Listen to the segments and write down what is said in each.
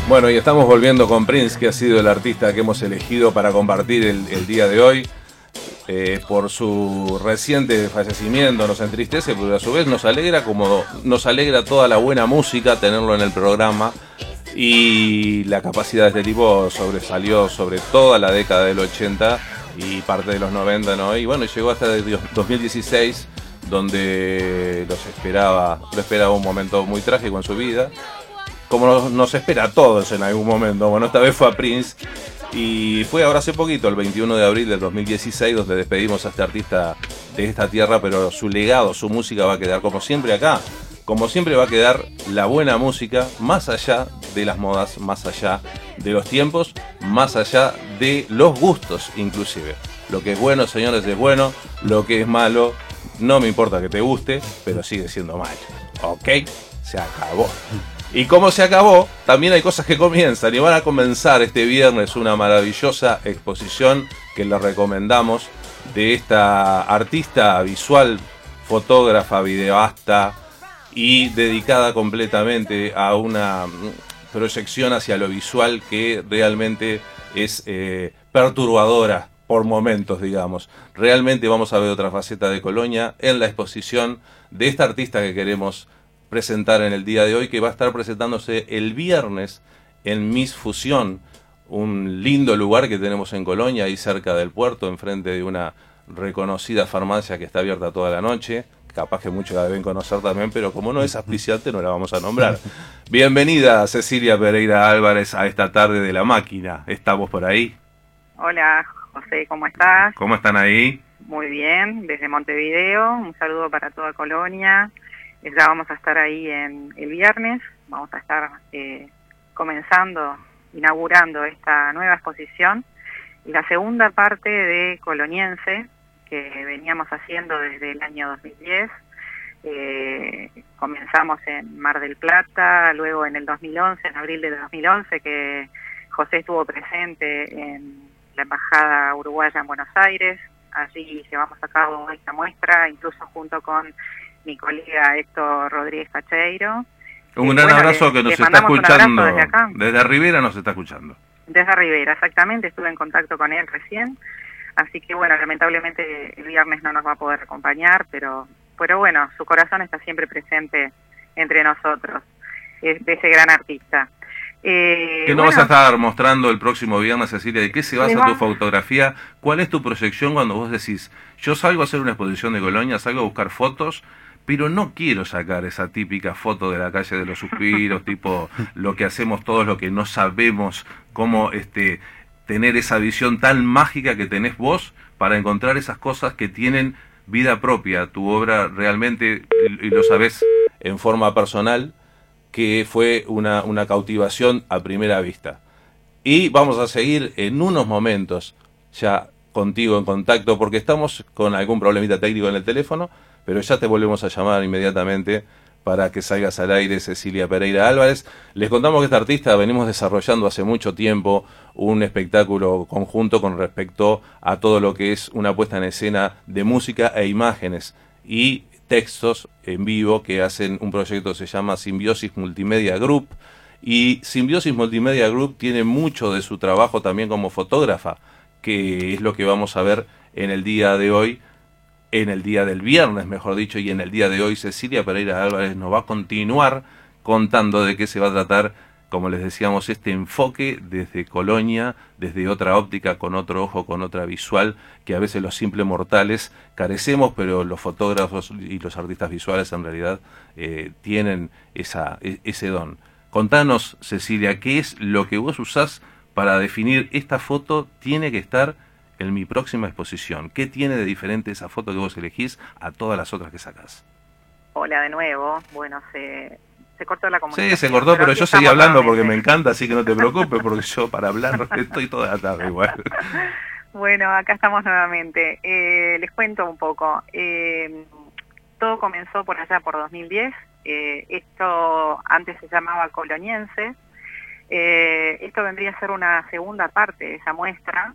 Bueno, y estamos volviendo con Prince, que ha sido el artista que hemos elegido para compartir el día de hoy. Por su reciente fallecimiento nos entristece, pero a su vez nos alegra, como nos alegra toda la buena música tenerlo en el programa. Y la capacidad de este tipo sobresalió sobre toda la década del 80 y parte de los 90, ¿no? Y bueno, llegó hasta el 2016, donde lo esperaba un momento muy trágico en su vida, como nos espera a todos en algún momento. Bueno, esta vez fue a Prince, y fue ahora hace poquito, el 21 de abril del 2016, donde despedimos a este artista de esta tierra, pero su legado, su música va a quedar como siempre acá. Como siempre va a quedar la buena música, más allá de las modas, más allá de los tiempos, más allá de los gustos inclusive. Lo que es bueno, señores, es bueno. Lo que es malo, no me importa que te guste, pero sigue siendo malo. ¿Ok? Se acabó. Y como se acabó, también hay cosas que comienzan. Y van a comenzar este viernes una maravillosa exposición que les recomendamos, de esta artista visual, fotógrafa, videasta, y dedicada completamente a una proyección hacia lo visual que realmente es perturbadora por momentos, digamos. Realmente vamos a ver otra faceta de Colonia en la exposición de esta artista que queremos presentar en el día de hoy, que va a estar presentándose el viernes en Miss Fusión, un lindo lugar que tenemos en Colonia, ahí cerca del puerto, enfrente de una reconocida farmacia que está abierta toda la noche. Capaz que muchos la deben conocer también, pero como no es auspiciante no la vamos a nombrar. Bienvenida, Cecilia Pereira Álvarez, a esta tarde de La Máquina. ¿Estamos por ahí? Hola, José, ¿cómo estás? ¿Cómo están ahí? Muy bien, desde Montevideo. Un saludo para toda Colonia. Ya vamos a estar ahí el viernes. Vamos a estar inaugurando esta nueva exposición. Y la segunda parte de Coloniense, que veníamos haciendo desde el año 2010. Comenzamos en Mar del Plata, luego en el 2011, en abril del 2011, que José estuvo presente en la Embajada Uruguaya en Buenos Aires. Allí llevamos a cabo esta muestra, incluso junto con mi colega Héctor Rodríguez Pacheiro. Un gran abrazo, que nos está escuchando desde Rivera, nos está escuchando. Desde Rivera, exactamente, estuve en contacto con él recién. Así que bueno, lamentablemente el viernes no nos va a poder acompañar, pero bueno, su corazón está siempre presente entre nosotros, de ese gran artista. ¿Qué nos vas a estar mostrando el próximo viernes, Cecilia? ¿De qué se basa tu fotografía? ¿Cuál es tu proyección cuando vos decís, yo salgo a hacer una exposición de Colonia, salgo a buscar fotos, pero no quiero sacar esa típica foto de la calle de los suspiros, tipo lo que hacemos todos, lo que no sabemos cómo tener esa visión tan mágica que tenés vos para encontrar esas cosas que tienen vida propia? Tu obra realmente, y lo sabés en forma personal, que fue una cautivación a primera vista. Y vamos a seguir en unos momentos ya contigo en contacto, porque estamos con algún problemita técnico en el teléfono, pero ya te volvemos a llamar inmediatamente para que salgas al aire, Cecilia Pereira Álvarez. Les contamos que esta artista venimos desarrollando hace mucho tiempo un espectáculo conjunto con respecto a todo lo que es una puesta en escena de música e imágenes y textos en vivo, que hacen un proyecto que se llama Simbiosis Multimedia Group. Y Simbiosis Multimedia Group tiene mucho de su trabajo también como fotógrafa, que es lo que vamos a ver en el día de hoy, en el día del viernes, mejor dicho, y en el día de hoy Cecilia Pereira Álvarez nos va a continuar contando de qué se va a tratar, como les decíamos, este enfoque desde Colonia, desde otra óptica, con otro ojo, con otra visual, que a veces los simples mortales carecemos, pero los fotógrafos y los artistas visuales en realidad tienen ese don. Contanos, Cecilia, ¿qué es lo que vos usás para definir esta foto tiene que estar en mi próxima exposición? ¿Qué tiene de diferente esa foto que vos elegís a todas las otras que sacás? Hola de nuevo. Bueno, se cortó la comunicación. Sí, se cortó, pero yo seguí hablando porque me encanta, así que no te preocupes, porque yo para hablar estoy toda la tarde igual. Bueno, acá estamos nuevamente. Les cuento un poco. Todo comenzó por allá por 2010. Esto antes se llamaba Coloniense. Esto vendría a ser una segunda parte de esa muestra,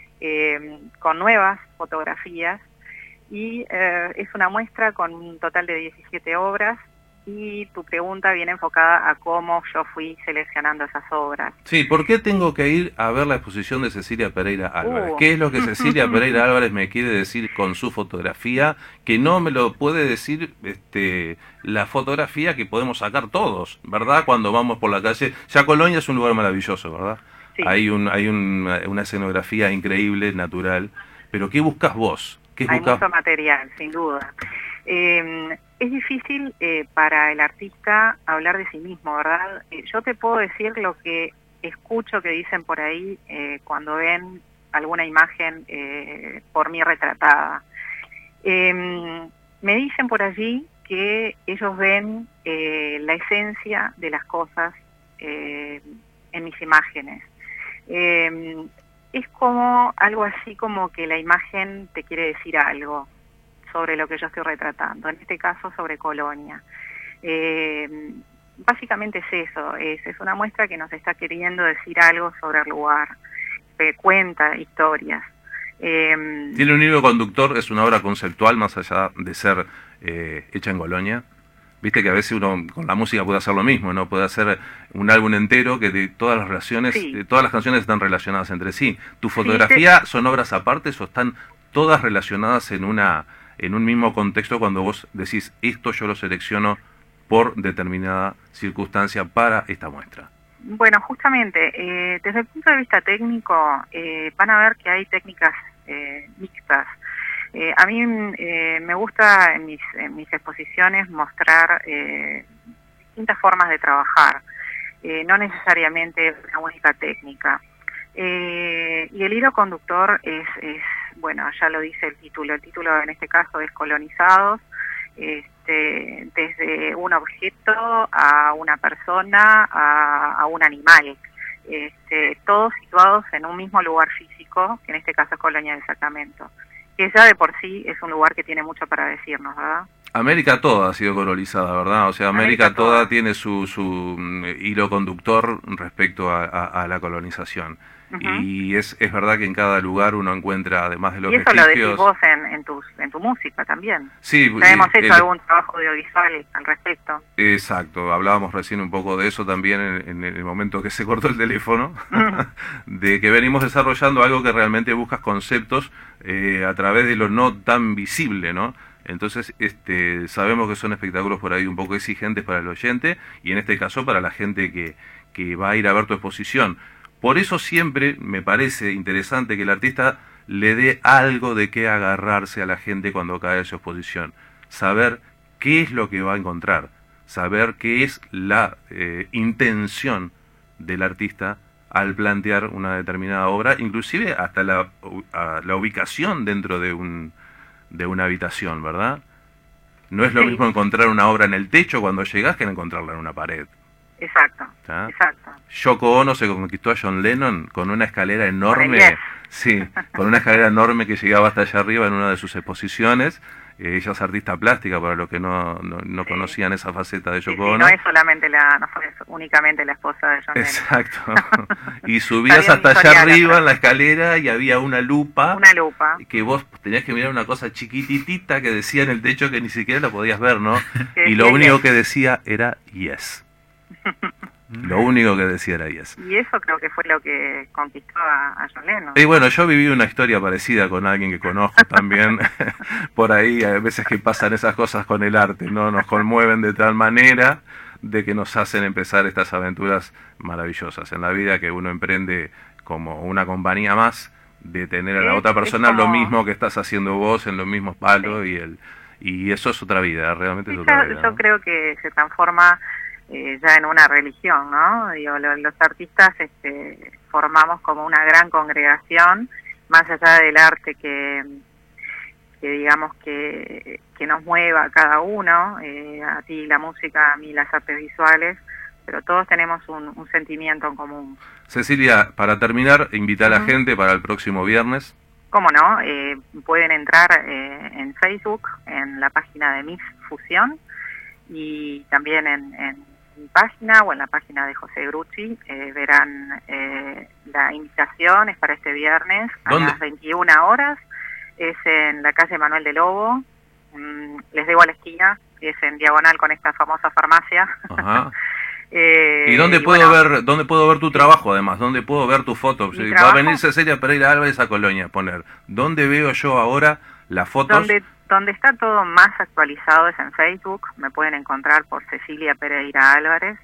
con nuevas fotografías, y es una muestra con un total de 17 obras y tu pregunta viene enfocada a cómo yo fui seleccionando esas obras. Sí, ¿por qué tengo que ir a ver la exposición de Cecilia Pereira Álvarez? ¿Qué es lo que Cecilia Pereira Álvarez me quiere decir con su fotografía? Que no me lo puede decir la fotografía que podemos sacar todos, ¿verdad? Cuando vamos por la calle. Ya Colonia es un lugar maravilloso, ¿verdad? Sí. Hay una escenografía increíble, natural. Pero ¿qué buscas vos? Hay mucho material, sin duda. Es difícil para el artista hablar de sí mismo, ¿verdad? Yo te puedo decir lo que escucho que dicen por ahí cuando ven alguna imagen por mí retratada. Me dicen por allí que ellos ven la esencia de las cosas en mis imágenes. Es como algo así como que la imagen te quiere decir algo sobre lo que yo estoy retratando, en este caso sobre Colonia. Básicamente es eso, es una muestra que nos está queriendo decir algo sobre el lugar, que cuenta historias. ¿Tiene un hilo conductor? ¿Es una obra conceptual más allá de ser hecha en Colonia? Viste que a veces uno con la música puede hacer lo mismo, ¿no? Puede hacer un álbum entero que de todas las relaciones, sí. Todas las canciones están relacionadas entre sí. ¿Tu fotografía son obras apartes o están todas relacionadas en un mismo contexto cuando vos decís, esto yo lo selecciono por determinada circunstancia para esta muestra? Bueno, justamente, desde el punto de vista técnico, van a ver que hay técnicas mixtas. A mí me gusta en mis exposiciones mostrar distintas formas de trabajar, no necesariamente una única técnica. Y el hilo conductor es, bueno, ya lo dice el título en este caso es Colonizados, desde un objeto a una persona a un animal, todos situados en un mismo lugar físico, que en este caso es Colonia del Sacramento, que ya de por sí es un lugar que tiene mucho para decirnos, ¿verdad? América toda ha sido colonizada, ¿verdad? O sea, América toda tiene su hilo conductor respecto a la colonización. Y es verdad que en cada lugar uno encuentra, además de los vestigios... Y eso lo decís vos en tu música también. Sí. Ya hemos hecho algún trabajo audiovisual al respecto. Exacto, hablábamos recién un poco de eso también en el momento que se cortó el teléfono, de que venimos desarrollando algo que realmente buscas conceptos a través de lo no tan visible, ¿no? Entonces, sabemos que son espectáculos por ahí un poco exigentes para el oyente y en este caso para la gente que va a ir a ver tu exposición. Por eso siempre me parece interesante que el artista le dé algo de qué agarrarse a la gente cuando cae en su exposición. Saber qué es lo que va a encontrar, saber qué es la intención del artista al plantear una determinada obra, inclusive hasta la ubicación dentro de una habitación, ¿verdad? No es lo mismo encontrar una obra en el techo cuando llegás que encontrarla en una pared. Exacto, ¿Ah? exacto. Yoko Ono se conquistó a John Lennon con una escalera enorme, sí, con una escalera enorme que llegaba hasta allá arriba en una de sus exposiciones. Ella es artista plástica, para los que no conocían esa faceta de Yoko Ono. No es solamente no fue únicamente la esposa de John Lennon. Exacto. Y subías hasta allá arriba en la escalera y había una lupa. Una lupa. Que vos tenías que mirar una cosa chiquititita que decía en el techo que ni siquiera la podías ver, ¿no? Y lo único que decía era yes. Lo único que decía era yes. Y eso creo que fue lo que conquistó a John Lennon. Y bueno, yo viví una historia parecida con alguien que conozco también. Por ahí, a veces que pasan esas cosas con el arte, ¿no? Nos conmueven de tal manera de que nos hacen empezar estas aventuras maravillosas en la vida que uno emprende como una compañía más, de tener a la otra persona lo mismo que estás haciendo vos, en los mismos palos, y eso es otra vida, realmente es otra vida. Yo creo que se transforma ya en una religión, ¿no? Digo, los artistas formamos como una gran congregación, más allá del arte que digamos que nos mueva a cada uno, a ti la música, a mí las artes visuales, pero todos tenemos un sentimiento en común. Cecilia, para terminar, invita a la gente para el próximo viernes. ¿Cómo no? Pueden entrar en Facebook, en la página de Miss Fusión, y también en mi página o en la página de José Grucci verán la invitación, es para este viernes a las 21 horas, es en la calle Manuel de Lobo, les debo a la esquina, es en diagonal con esta famosa farmacia. Ajá. ¿Y dónde puedo ver tu trabajo además? ¿Dónde puedo ver tu foto? Si va a venir Cecilia Pereira Álvarez a Colonia a poner. ¿Dónde veo yo ahora las fotos? Donde está todo más actualizado es en Facebook. Me pueden encontrar por Cecilia Pereira Álvarez.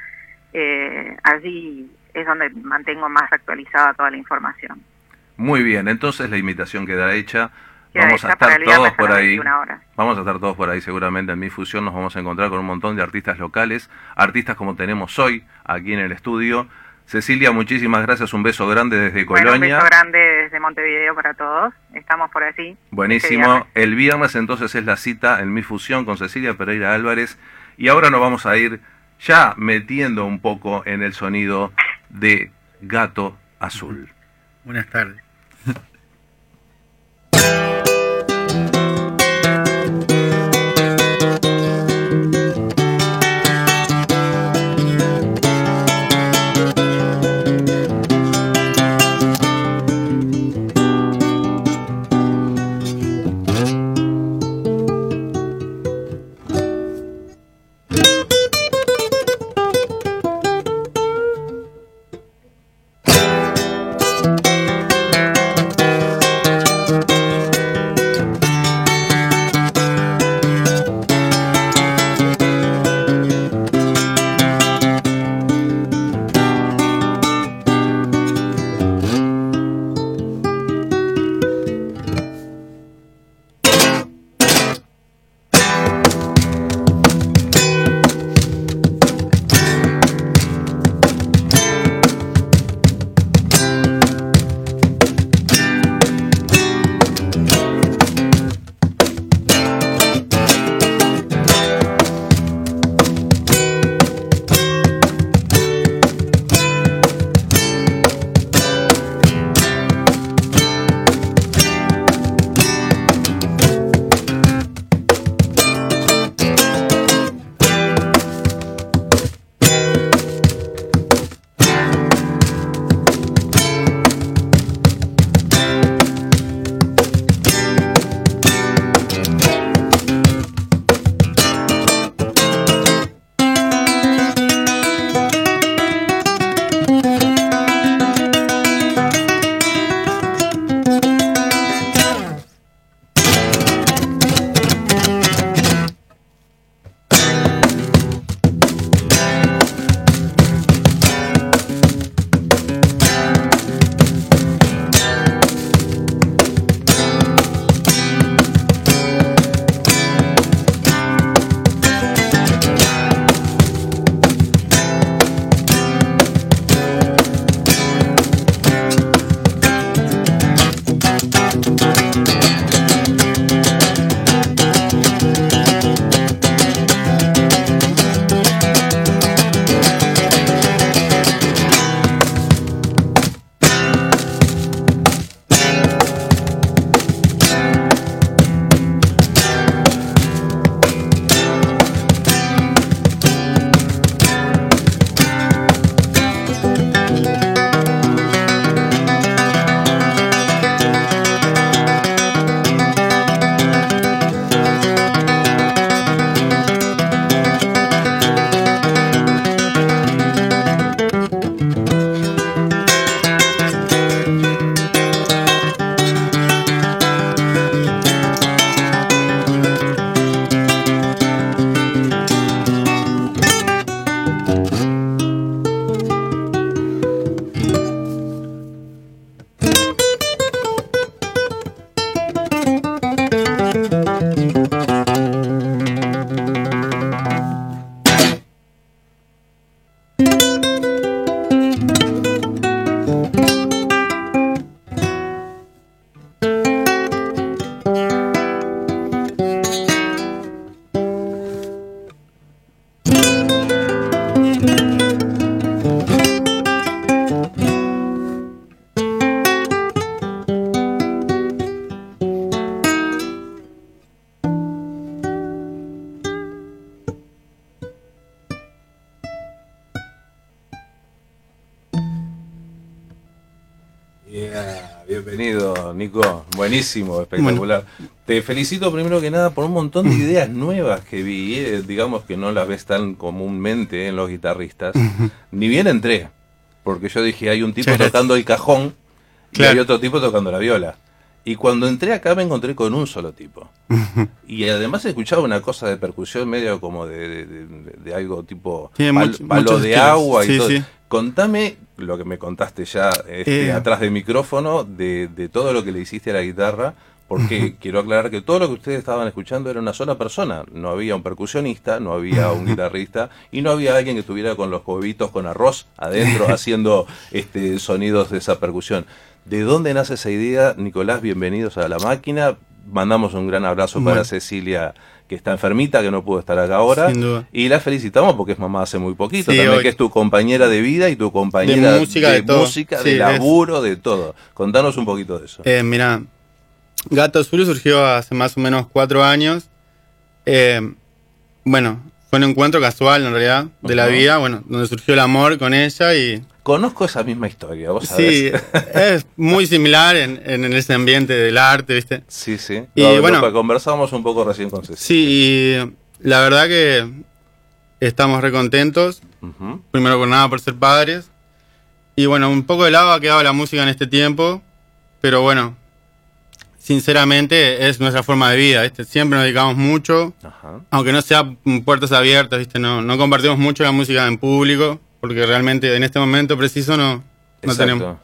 Allí es donde mantengo más actualizada toda la información. Muy bien, entonces la invitación queda hecha. Vamos a estar todos por ahí. Vamos a estar todos por ahí seguramente en Mi Fusión. Nos vamos a encontrar con un montón de artistas locales, artistas como tenemos hoy aquí en el estudio. Cecilia, muchísimas gracias, un beso grande desde Colonia. Un beso grande desde Montevideo para todos. Estamos por allí. Buenísimo. El viernes entonces es la cita en Mi Fusión con Cecilia Pereira Álvarez. Y ahora nos vamos a ir ya metiendo un poco en el sonido de Gato Azul. Buenas tardes. Bienvenido, Nico. Buenísimo, espectacular. Bueno. Te felicito primero que nada por un montón de ideas nuevas que vi, digamos que no las ves tan comúnmente en los guitarristas. Ni bien entré, porque yo dije, hay un tipo tocando el cajón y hay otro tipo tocando la viola. Y cuando entré acá me encontré con un solo tipo. Y además escuchaba una cosa de percusión medio como de algo tipo palo de agua y todo. Sí. Contame lo que me contaste ya atrás del micrófono de todo lo que le hiciste a la guitarra, porque quiero aclarar que todo lo que ustedes estaban escuchando era una sola persona. No había un percusionista, no había un guitarrista y no había alguien que estuviera con los huevitos con arroz adentro haciendo sonidos de esa percusión. ¿De dónde nace esa idea, Nicolás? Bienvenidos a La Máquina. Mandamos un gran abrazo para Cecilia, que está enfermita, que no pudo estar acá ahora. Sin duda. Y la felicitamos porque es mamá hace muy poquito. Sí, también que es tu compañera de vida y tu compañera de música, de laburo, de todo. Contanos un poquito de eso. Mirá, Gato Azul surgió hace más o menos 4 años. Bueno, fue un encuentro casual en realidad de la vida, donde surgió el amor con ella y... Conozco esa misma historia, vos sabés. Sí, es muy similar en ese ambiente del arte, ¿viste? Sí. Y bueno, conversamos un poco recién con Cecilia. Sí, y la verdad que estamos recontentos. Primero por nada por ser padres. Y bueno, un poco de lado ha quedado la música en este tiempo, pero bueno, sinceramente es nuestra forma de vida, ¿viste? Siempre nos dedicamos mucho, aunque no sea puertas abiertas, ¿viste? No compartimos mucho la música en público. Porque realmente en este momento preciso no tenemos.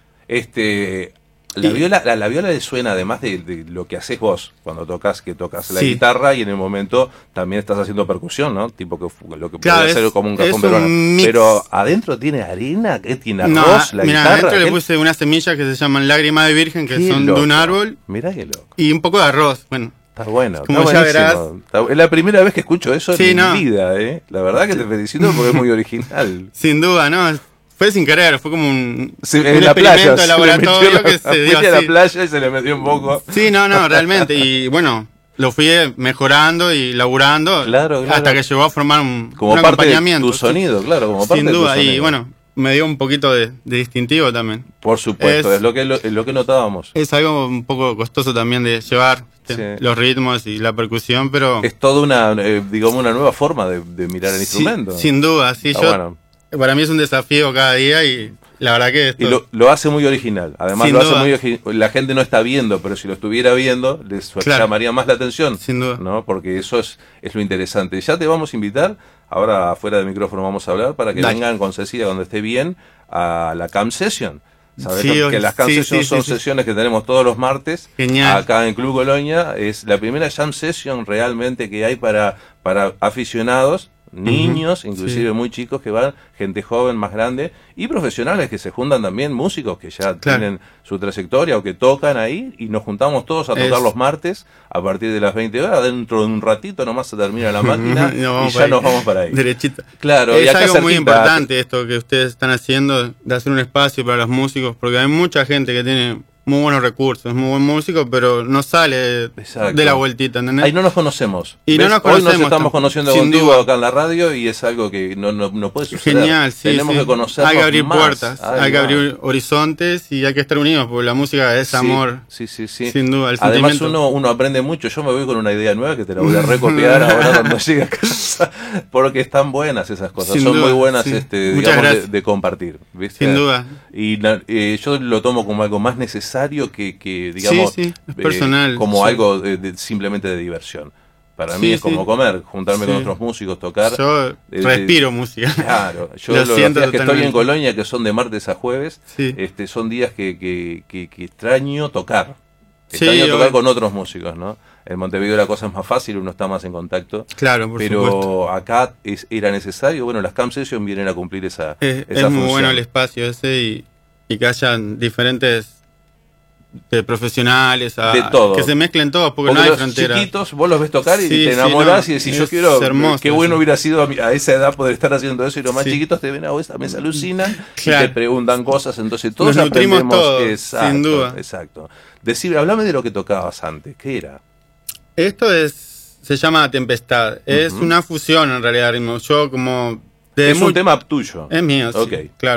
La viola le suena, además de lo que haces vos cuando tocas la guitarra, y en el momento también estás haciendo percusión, ¿no? Tipo lo que puede ser como un cajón peruano. Pero adentro tiene arena, ¿qué tiene arroz, la guitarra? Adentro le puse unas semillas que se llaman lágrima de virgen, que son de un árbol. Mirá qué loco. Y un poco de arroz, bueno. Está bueno, como ya verás. Es la primera vez que escucho eso en mi vida, ¿eh? La verdad que te felicito porque es muy original. Sin duda, ¿no? Fue sin querer, fue como un experimento de laboratorio que se dio así. a la playa y se le metió un poco. Sí, no, realmente. Y bueno, lo fui mejorando y laburando hasta que llegó a formar un acompañamiento. De tu sonido, claro, como parte sin de tu duda, sonido. Y bueno, me dio un poquito de distintivo también. Por supuesto, es lo que notábamos. Es algo un poco costoso también de llevar los ritmos y la percusión, pero... Es toda una nueva forma de mirar el instrumento. Sin duda, sí. Para mí es un desafío cada día y la verdad que... Y lo hace muy original. Además hace muy original. La gente no está viendo, pero si lo estuviera viendo, les llamaría más la atención. Sin duda. ¿No? Porque eso es lo interesante. Ya te vamos a invitar, ahora afuera del micrófono vamos a hablar, para que vengan con Cecilia cuando esté bien a la Camp Session. Sabés que las Camp Sessions son sesiones que tenemos todos los martes. Genial. Acá en Club Colonia. Es la primera Jam Session realmente que hay para aficionados, niños, inclusive muy chicos que van, gente joven, más grande, y profesionales que se juntan también, músicos que ya tienen su trayectoria o que tocan ahí, y nos juntamos todos a tocar los martes a partir de las 20 horas. Dentro de un ratito nomás se termina la máquina y ya nos vamos para ahí. Derechito. Claro, es algo muy importante esto que ustedes están haciendo, de hacer un espacio para los músicos, porque hay mucha gente que tiene muy buenos recursos, muy buen músico, pero no sale de la vueltita, ¿entendés? Ahí no nos conocemos. Y no nos conocemos. Hoy nos estamos conociendo contigo acá en la radio y es algo que no puede suceder. Genial, sí. Tenemos que conocernos más. Hay que abrir puertas, hay que abrir horizontes y hay que estar unidos, porque la música es amor. Sí. Sin duda, el además uno aprende mucho. Yo me voy con una idea nueva que te la voy a recopiar ahora cuando llegue a casa, porque están buenas esas cosas. Son muy buenas digamos, de compartir, ¿viste? Sin duda. Y yo lo tomo como algo más necesario que digamos, personal, como algo simplemente de diversión. Para mí es como comer, juntarme con otros músicos, tocar. Yo respiro música. Claro, yo los días que estoy en Colonia, que son de martes a jueves, son días que extraño tocar. Extraño tocar con otros músicos, ¿no? En Montevideo la cosa es más fácil, uno está más en contacto. Claro, por pero supuesto. Acá era necesario. Bueno, las Camp Sessions vienen a cumplir esa es función. Muy bueno el espacio ese y que hayan diferentes profesionales, de todo. Que se mezclen todos, porque no hay fronteras. Los chiquitos, vos los ves tocar y te enamorás y decís, yo quiero, hermoso, qué bueno hubiera sido a esa edad poder estar haciendo eso, y los más chiquitos te ven a vos, también se alucinan y te preguntan cosas, entonces todos nos nutrimos aprendemos. Todos, sin duda. Exacto. Decime, hablame de lo que tocabas antes, ¿qué era? Esto se llama Tempestad, es una fusión en realidad, ritmo. Yo como... Es un tema tuyo. Es mío, okay. Claro.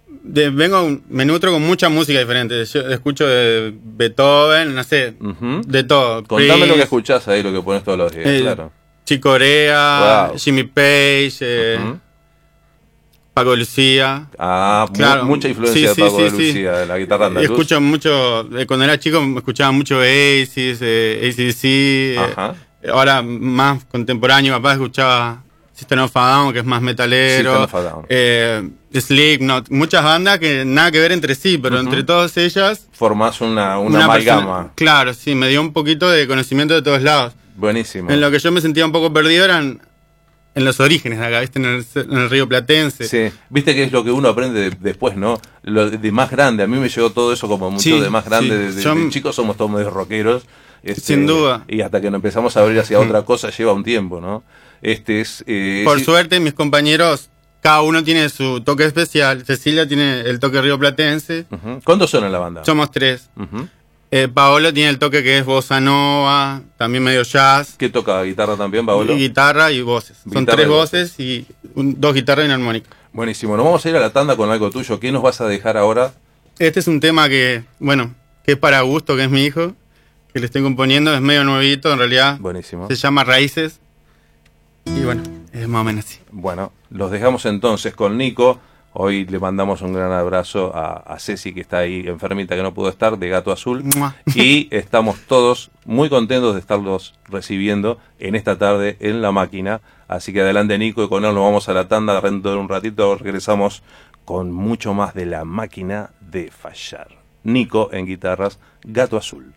me nutro con mucha música diferente. Yo escucho de Beethoven, no sé, de todo. Contame Prince, lo que escuchás ahí, lo que pones todos los días, claro. Chick Corea, Wow. Jimmy Page, Paco de Lucía. Claro. Mucha influencia de Paco de Lucía, de la guitarra andaluz. Escucho mucho, cuando era chico escuchaba mucho Oasis, AC/DC. Ahora más contemporáneo, papá escuchaba System of a Down, que es más metalero. Slipknot, muchas bandas que nada que ver entre sí, pero entre todas ellas formás una amalgama. Claro, sí, me dio un poquito de conocimiento de todos lados. Buenísimo. En lo que yo me sentía un poco perdido eran en los orígenes de acá, ¿viste? En el río Platense. Sí, viste que es lo que uno aprende después, ¿no? Lo de más grande, a mí me llegó todo eso como mucho de más grande. De chicos somos todos medio rockeros. Sin duda. Y hasta que nos empezamos a abrir hacia otra cosa lleva un tiempo, ¿no? Por suerte, mis compañeros, cada uno tiene su toque especial. Cecilia tiene el toque río Platense. ¿Cuántos son en la banda? Somos 3. Paolo tiene el toque que es bossa nova, también medio jazz. ¿Qué toca? ¿Guitarra también, Paolo? Y guitarra y voces. Son 3 voces y 2 guitarras y una armónica. Buenísimo. Nos vamos a ir a la tanda con algo tuyo. ¿Qué nos vas a dejar ahora? Este es un tema que es para Augusto, que es mi hijo, que le estoy componiendo. Es medio nuevito, en realidad. Buenísimo. Se llama Raíces. Y bueno, es más o menos así. Bueno, los dejamos entonces con Nico. Hoy le mandamos un gran abrazo a Ceci, que está ahí enfermita, que no pudo estar, de Gato Azul. Y estamos todos muy contentos de estarlos recibiendo en esta tarde en La Máquina. Así que adelante, Nico, y con él nos vamos a la tanda. Dentro de un ratito regresamos con mucho más de La Máquina de Fallar. Nico en guitarras, Gato Azul.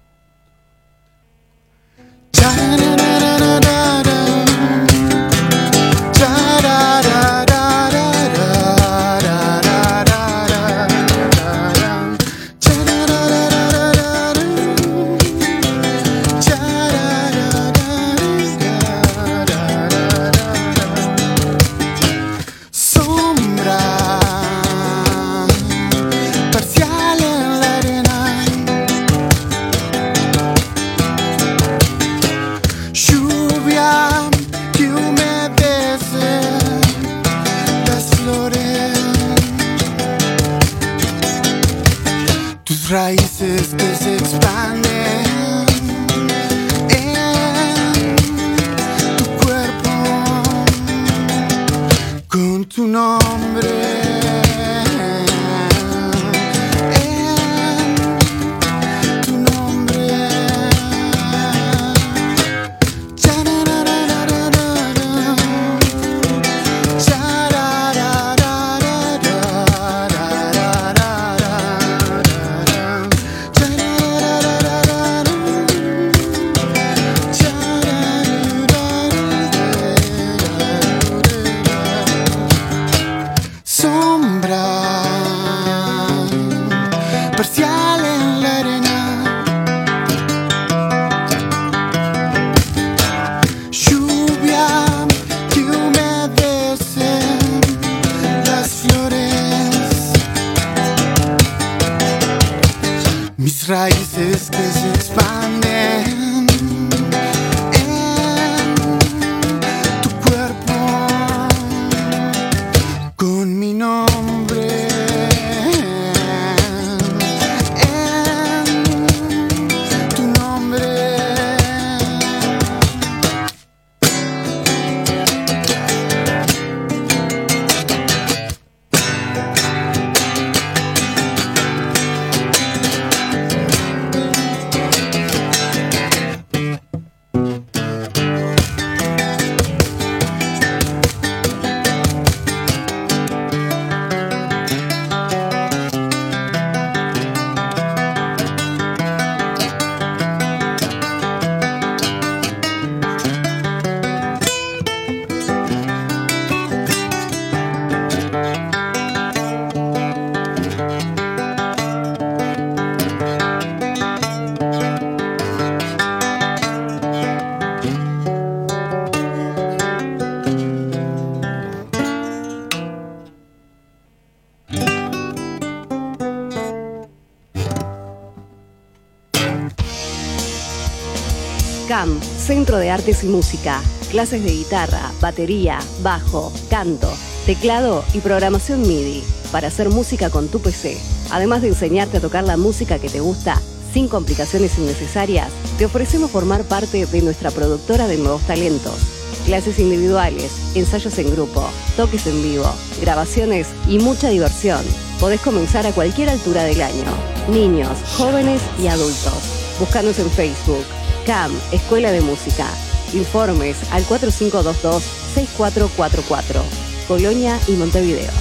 Raíces que se expanden en tu cuerpo con tu nombre en tu nombre. Raíces que se expanden en tu cuerpo con mi nombre en tu nombre. CAM, Centro de Artes y Música. Clases de guitarra, batería, bajo, canto, teclado y programación MIDI. para hacer música con tu PC. Además de enseñarte a tocar la música que te gusta, sin complicaciones innecesarias, te ofrecemos formar parte de nuestra productora de nuevos talentos. Clases individuales, ensayos en grupo, toques en vivo, grabaciones y mucha diversión. Podés comenzar a cualquier altura del año. Niños, jóvenes y adultos. Búscanos en Facebook. CAM, Escuela de Música. Informes al 4522-6444. Colonia y Montevideo.